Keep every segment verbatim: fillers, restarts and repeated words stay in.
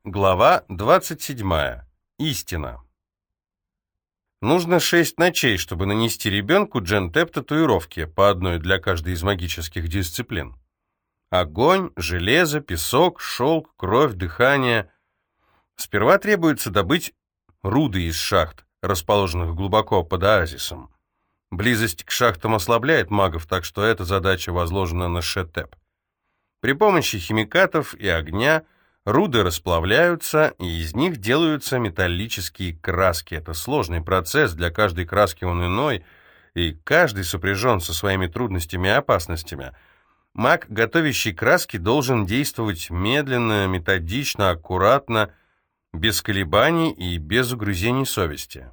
Глава двадцать седьмая. Истина. Нужно шесть ночей, чтобы нанести ребенку джентеп татуировки, по одной для каждой из магических дисциплин. Огонь, железо, песок, шелк, кровь, дыхание. Сперва требуется добыть руды из шахт, расположенных глубоко под оазисом. Близость к шахтам ослабляет магов, так что эта задача возложена на Шетеп. При помощи химикатов и огня руды расплавляются, и из них делаются металлические краски. Это сложный процесс, для каждой краски он иной, и каждый сопряжен со своими трудностями и опасностями. Маг, готовящий краски, должен действовать медленно, методично, аккуратно, без колебаний и без угрызений совести.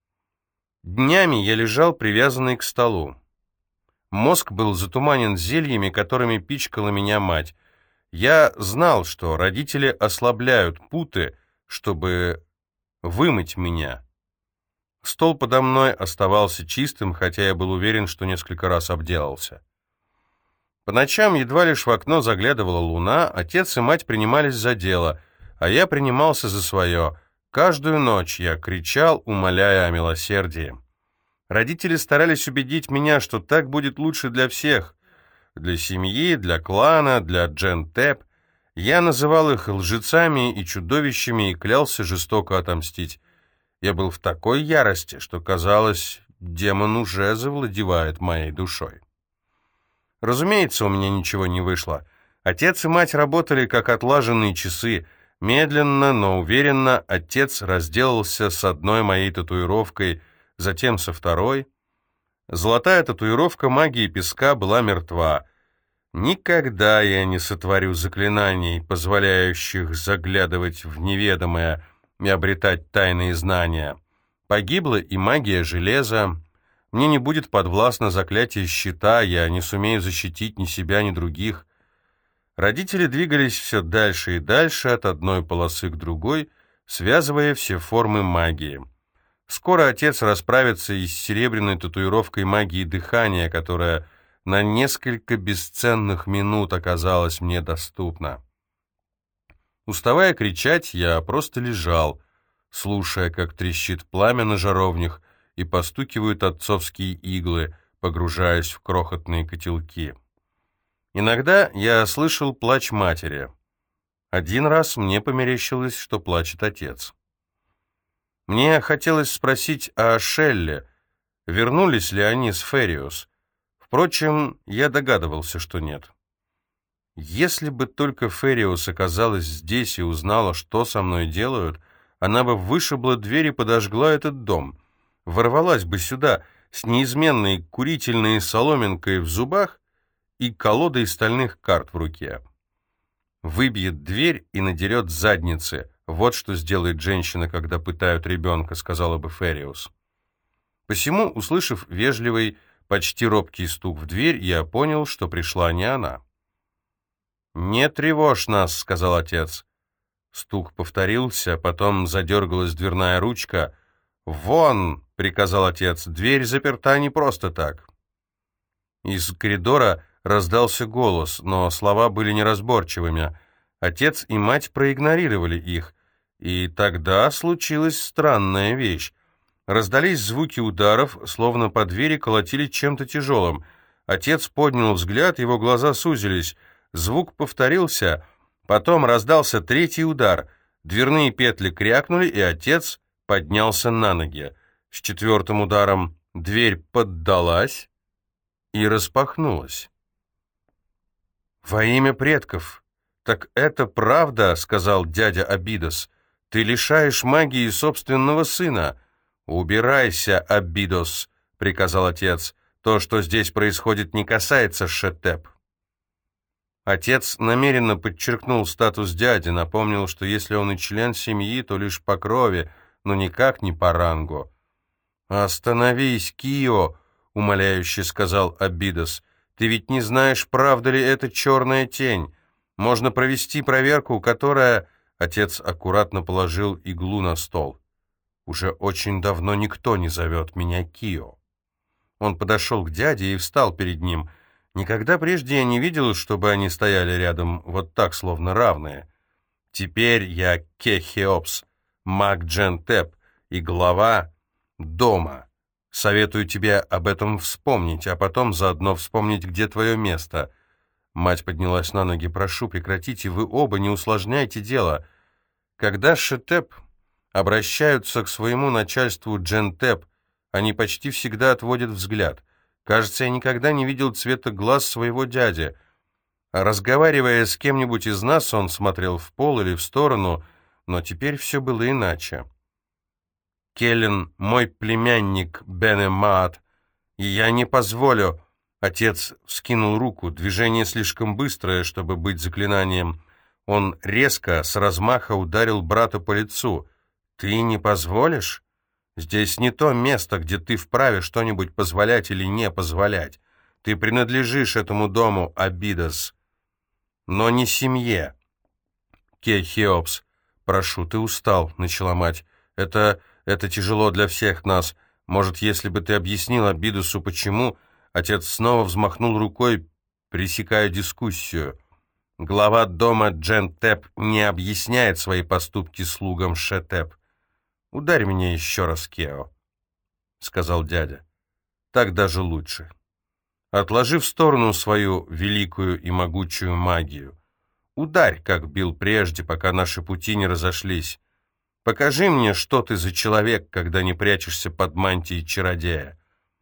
Днями я лежал привязанный к столу. Мозг был затуманен зельями, которыми пичкала меня мать. Я знал, что родители ослабляют путы, чтобы вымыть меня. Стол подо мной оставался чистым, хотя я был уверен, что несколько раз обделался. По ночам едва лишь в окно заглядывала луна, отец и мать принимались за дело, а я принимался за свое. Каждую ночь я кричал, умоляя о милосердии. Родители старались убедить меня, что так будет лучше для всех. Для семьи, для клана, для джентеп. Я называл их лжецами и чудовищами и клялся жестоко отомстить. Я был в такой ярости, что, казалось, демон уже завладевает моей душой. Разумеется, у меня ничего не вышло. Отец и мать работали как отлаженные часы. Медленно, но уверенно отец разделался с одной моей татуировкой, затем со второй. Золотая татуировка магии песка была мертва. Никогда я не сотворю заклинаний, позволяющих заглядывать в неведомое и обретать тайные знания. Погибла и магия железа. Мне не будет подвластно заклятие щита, я не сумею защитить ни себя, ни других. Родители двигались все дальше и дальше, от одной полосы к другой, связывая все формы магии. Скоро отец расправится и с серебряной татуировкой магии дыхания, которая на несколько бесценных минут оказалась мне доступна. Уставая кричать, я просто лежал, слушая, как трещит пламя на жаровнях и постукивают отцовские иглы, погружаясь в крохотные котелки. Иногда я слышал плач матери. Один раз мне померещилось, что плачет отец. Мне хотелось спросить о Шелле, вернулись ли они с Фериус. Впрочем, я догадывался, что нет. Если бы только Фериус оказалась здесь и узнала, что со мной делают, она бы вышибла дверь и подожгла этот дом, ворвалась бы сюда с неизменной курительной соломинкой в зубах и колодой стальных карт в руке. Выбьет дверь и надерет задницы. Вот что сделает женщина, когда пытают ребенка, сказала бы Фериус. Посему, услышав вежливый, почти робкий стук в дверь, я понял, что пришла не она. «Не тревожь нас», — сказал отец. Стук повторился, потом задергалась дверная ручка. «Вон!» — приказал отец. «Дверь заперта не просто так». Из коридора раздался голос, но слова были неразборчивыми. Отец и мать проигнорировали их, и тогда случилась странная вещь. Раздались звуки ударов, словно по двери колотили чем-то тяжелым. Отец поднял взгляд, его глаза сузились. Звук повторился, потом раздался третий удар. Дверные петли крякнули, и отец поднялся на ноги. С четвертым ударом дверь поддалась и распахнулась. «Во имя предков! Так это правда, — сказал дядя Абидос. Ты лишаешь магии собственного сына. Убирайся, Абидос, — приказал отец. То, что здесь происходит, не касается Шетеп». Отец намеренно подчеркнул статус дяди, напомнил, что если он и член семьи, то лишь по крови, но никак не по рангу. «Остановись, Кио, — умоляюще сказал Абидос. Ты ведь не знаешь, правда ли это черная тень. Можно провести проверку, которая...» Отец аккуратно положил иглу на стол. «Уже очень давно никто не зовет меня Кио». Он подошел к дяде и встал перед ним. Никогда прежде я не видел, чтобы они стояли рядом вот так, словно равные. Теперь я Кехеопс, маг Джентеп и глава дома. Советую тебе об этом вспомнить, а потом заодно вспомнить, где твое место». Мать поднялась на ноги. «Прошу, прекратите, вы оба, не усложняйте дело. Когда Шетеп обращаются к своему начальству Джентеп, они почти всегда отводят взгляд. Кажется, я никогда не видел цвета глаз своего дяди. А разговаривая с кем-нибудь из нас, он смотрел в пол или в сторону, но теперь все было иначе. Келлен — мой племянник Бен-Эмаат, и я не позволю...» Отец вскинул руку, движение слишком быстрое, чтобы быть заклинанием. Он резко, с размаха ударил брата по лицу. «Ты не позволишь? Здесь не то место, где ты вправе что-нибудь позволять или не позволять. Ты принадлежишь этому дому, Абидос, но не семье». «Кехеопс, прошу, ты устал», — начала мать. «Это... это тяжело для всех нас. Может, если бы ты объяснил Абидосу, почему...» Отец снова взмахнул рукой, пресекая дискуссию. «Глава дома Джентеп не объясняет свои поступки слугам Шетеп. Ударь меня еще раз, Кео», — сказал дядя. «Так даже лучше. Отложи в сторону свою великую и могучую магию. Ударь, как бил прежде, пока наши пути не разошлись. Покажи мне, что ты за человек, когда не прячешься под мантией чародея».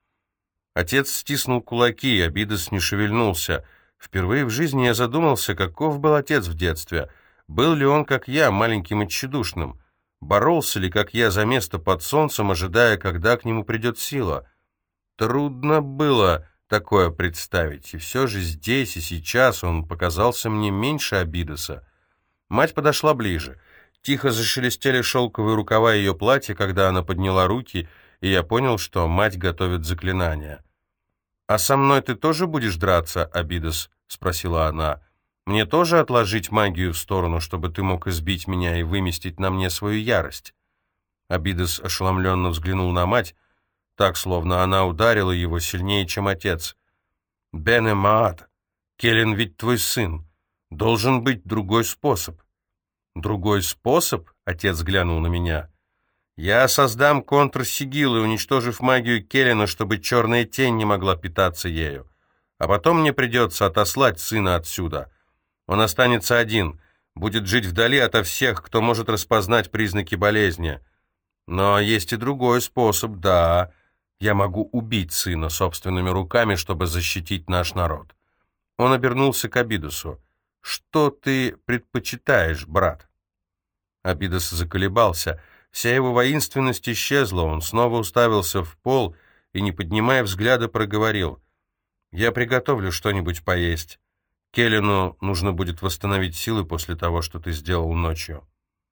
Отец стиснул кулаки, Абидос не шевельнулся. Впервые в жизни я задумался, каков был отец в детстве. Был ли он, как я, маленьким и тщедушным? Боролся ли, как я, за место под солнцем, ожидая, когда к нему придет сила? Трудно было такое представить, и все же здесь и сейчас он показался мне меньше Абидоса. Мать подошла ближе. Тихо зашелестели шелковые рукава ее платья, когда она подняла руки, и я понял, что мать готовит заклинание. «А со мной ты тоже будешь драться, Абидос?» — спросила она. «Мне тоже отложить магию в сторону, чтобы ты мог избить меня и выместить на мне свою ярость?» Абидос ошеломленно взглянул на мать, так, словно она ударила его сильнее, чем отец. «Бен-Эмаат, Келлен ведь твой сын. Должен быть другой способ». «Другой способ?» — отец глянул на меня. «Я создам контрсигилы, уничтожив магию Келлена, чтобы черная тень не могла питаться ею. А потом мне придется отослать сына отсюда. Он останется один, будет жить вдали ото всех, кто может распознать признаки болезни. Но есть и другой способ, да. Я могу убить сына собственными руками, чтобы защитить наш народ». Он обернулся к Абидосу. «Что ты предпочитаешь, брат?» Абидос заколебался. Вся его воинственность исчезла, он снова уставился в пол и, не поднимая взгляда, проговорил. «Я приготовлю что-нибудь поесть. Келлену нужно будет восстановить силы после того, что ты сделал ночью».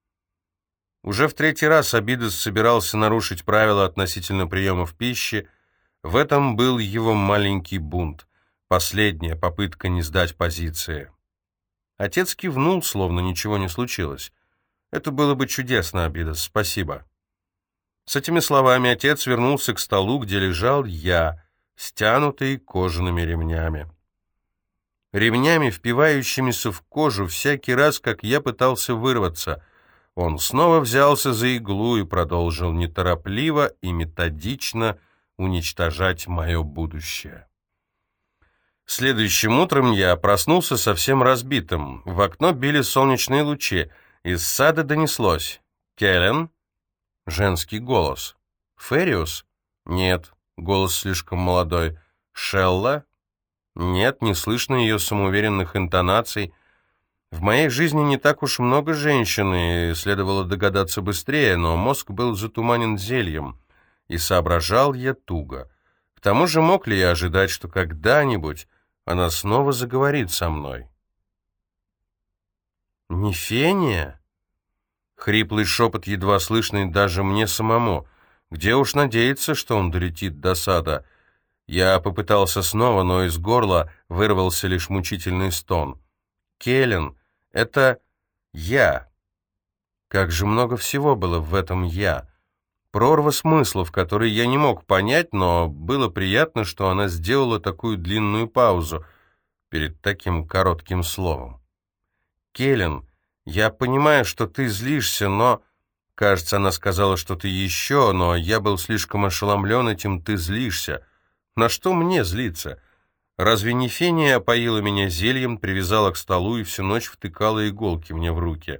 Уже в третий раз Абидос собирался нарушить правила относительно приемов пищи. В этом был его маленький бунт, последняя попытка не сдать позиции. Отец кивнул, словно ничего не случилось. «Это было бы чудесно, Абидос, спасибо». С этими словами отец вернулся к столу, где лежал я, стянутый кожаными ремнями. Ремнями, впивающимися в кожу всякий раз, как я пытался вырваться. Он снова взялся за иглу и продолжил неторопливо и методично уничтожать мое будущее. Следующим утром я проснулся совсем разбитым. В окно били солнечные лучи. Из сада донеслось: «Келлен?» Женский голос. «Фериус?» «Нет, голос слишком молодой». «Шелла?» «Нет, не слышно ее самоуверенных интонаций». В моей жизни не так уж много женщин, и следовало догадаться быстрее, но мозг был затуманен зельем, и соображал я туго. К тому же мог ли я ожидать, что когда-нибудь она снова заговорит со мной? «Не Фения?» Хриплый шепот, едва слышный даже мне самому. Где уж надеяться, что он долетит до сада? Я попытался снова, но из горла вырвался лишь мучительный стон. «Келлен, это я». Как же много всего было в этом «я». Прорва смыслов, которые я не мог понять, но было приятно, что она сделала такую длинную паузу перед таким коротким словом. «Келлен, Я понимаю, что ты злишься, но...» Кажется, она сказала что-то еще, но я был слишком ошеломлен этим «ты злишься». На что мне злиться? Разве не Фения опоила меня зельем, привязала к столу и всю ночь втыкала иголки мне в руки?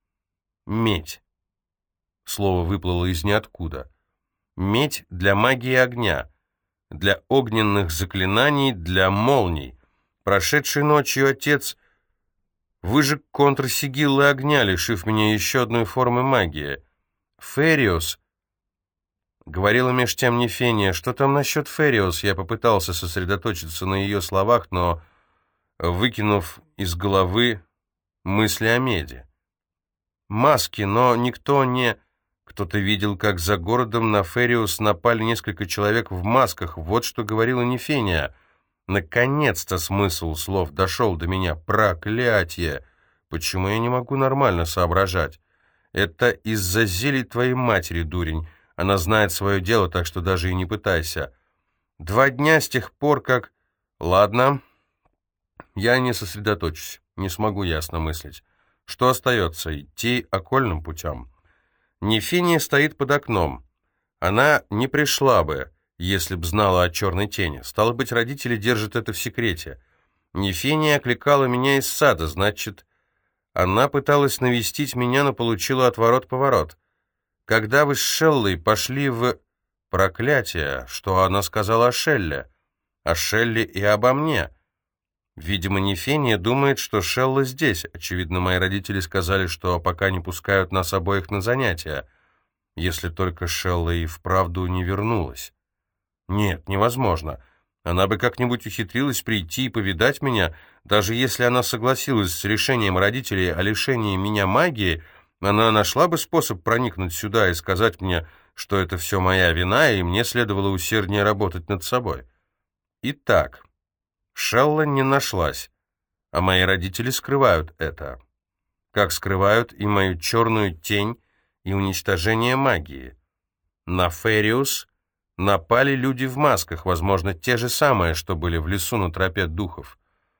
Медь. Слово выплыло из ниоткуда. Медь для магии огня, для огненных заклинаний, для молний. Прошедшей ночью отец выжег контрсигиллы огня, лишив меня еще одной формы магии. Фериус. Говорила меж тем не Фения. Что там насчет Фериус? Я попытался сосредоточиться на ее словах, но, выкинув из головы мысли о меди. Маски, но никто не... Кто-то видел, как за городом на Фериус напали несколько человек в масках. Вот что говорила не Фения. Наконец-то смысл слов дошел до меня. Проклятие! Почему я не могу нормально соображать? Это из-за зелий твоей матери, дурень. Она знает свое дело, так что даже и не пытайся. Два дня с тех пор, как... Ладно, я не сосредоточусь, не смогу ясно мыслить. Что остается? Идти окольным путем. Нефения стоит под окном. Она не пришла бы, если б знала о черной тени. Стало быть, родители держат это в секрете. Нефения окликала меня из сада, значит, она пыталась навестить меня, но получила отворот-поворот. Когда вы с Шеллой пошли в... Проклятие, что она сказала о Шелле? О Шелле и обо мне. Видимо, Нефения думает, что Шелла здесь. Очевидно, мои родители сказали, что пока не пускают нас обоих на занятия. Если только Шелла и вправду не вернулась. Нет, невозможно. Она бы как-нибудь ухитрилась прийти и повидать меня. Даже если она согласилась с решением родителей о лишении меня магии, она нашла бы способ проникнуть сюда и сказать мне, что это все моя вина, и мне следовало усерднее работать над собой. Итак, Шелла не нашлась, а мои родители скрывают это. Как скрывают и мою черную тень, и уничтожение магии. На Фериус напали люди в масках, возможно, те же самые, что были в лесу на тропе духов.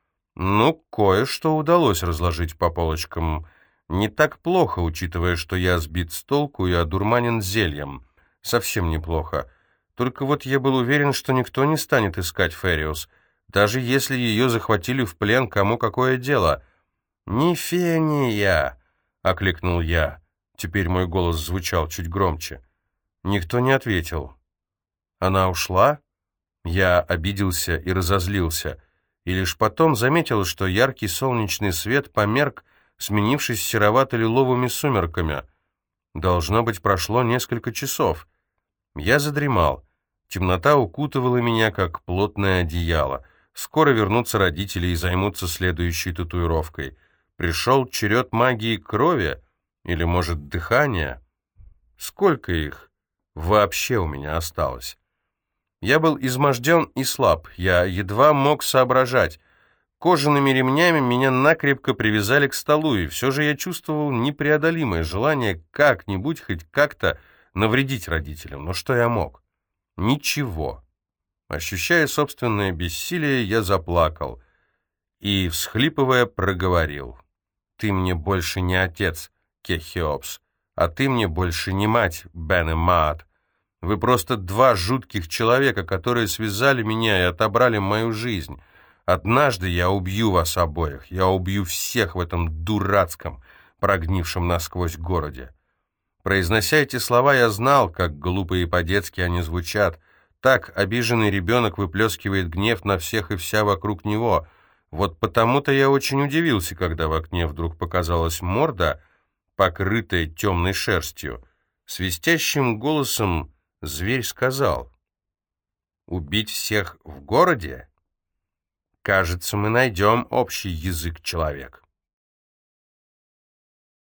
Ну, кое-что удалось разложить по полочкам. Не так плохо, учитывая, что я сбит с толку и одурманен зельем. Совсем неплохо. Только вот я был уверен, что никто не станет искать Фериус, даже если ее захватили в плен, кому какое дело. «Не Фения!» — окликнул я. Теперь мой голос звучал чуть громче. Никто не ответил. Она ушла? Я обиделся и разозлился, и лишь потом заметил, что яркий солнечный свет померк, сменившись серовато-лиловыми сумерками. Должно быть, прошло несколько часов. Я задремал. Темнота укутывала меня, как плотное одеяло. Скоро вернутся родители и займутся следующей татуировкой. Пришел черед магии крови? Или, может, дыхания? Сколько их вообще у меня осталось? Я был изможден и слаб. Я едва мог соображать. Кожаными ремнями меня накрепко привязали к столу, и все же я чувствовал непреодолимое желание как-нибудь, хоть как-то навредить родителям. Но что я мог? Ничего. Ощущая собственное бессилие, я заплакал и, всхлипывая, проговорил. «Ты мне больше не отец, Кехиопс, а ты мне больше не мать, Бен-Эмаат. Вы просто два жутких человека, которые связали меня и отобрали мою жизнь. Однажды я убью вас обоих, я убью всех в этом дурацком, прогнившем насквозь городе». Произнося эти слова, я знал, как глупо и по-детски они звучат. Так обиженный ребенок выплескивает гнев на всех и вся вокруг него. Вот потому-то я очень удивился, когда в окне вдруг показалась морда, покрытая темной шерстью. Свистящим голосом зверь сказал: «Убить всех в городе? Кажется, мы найдем общий язык, человек».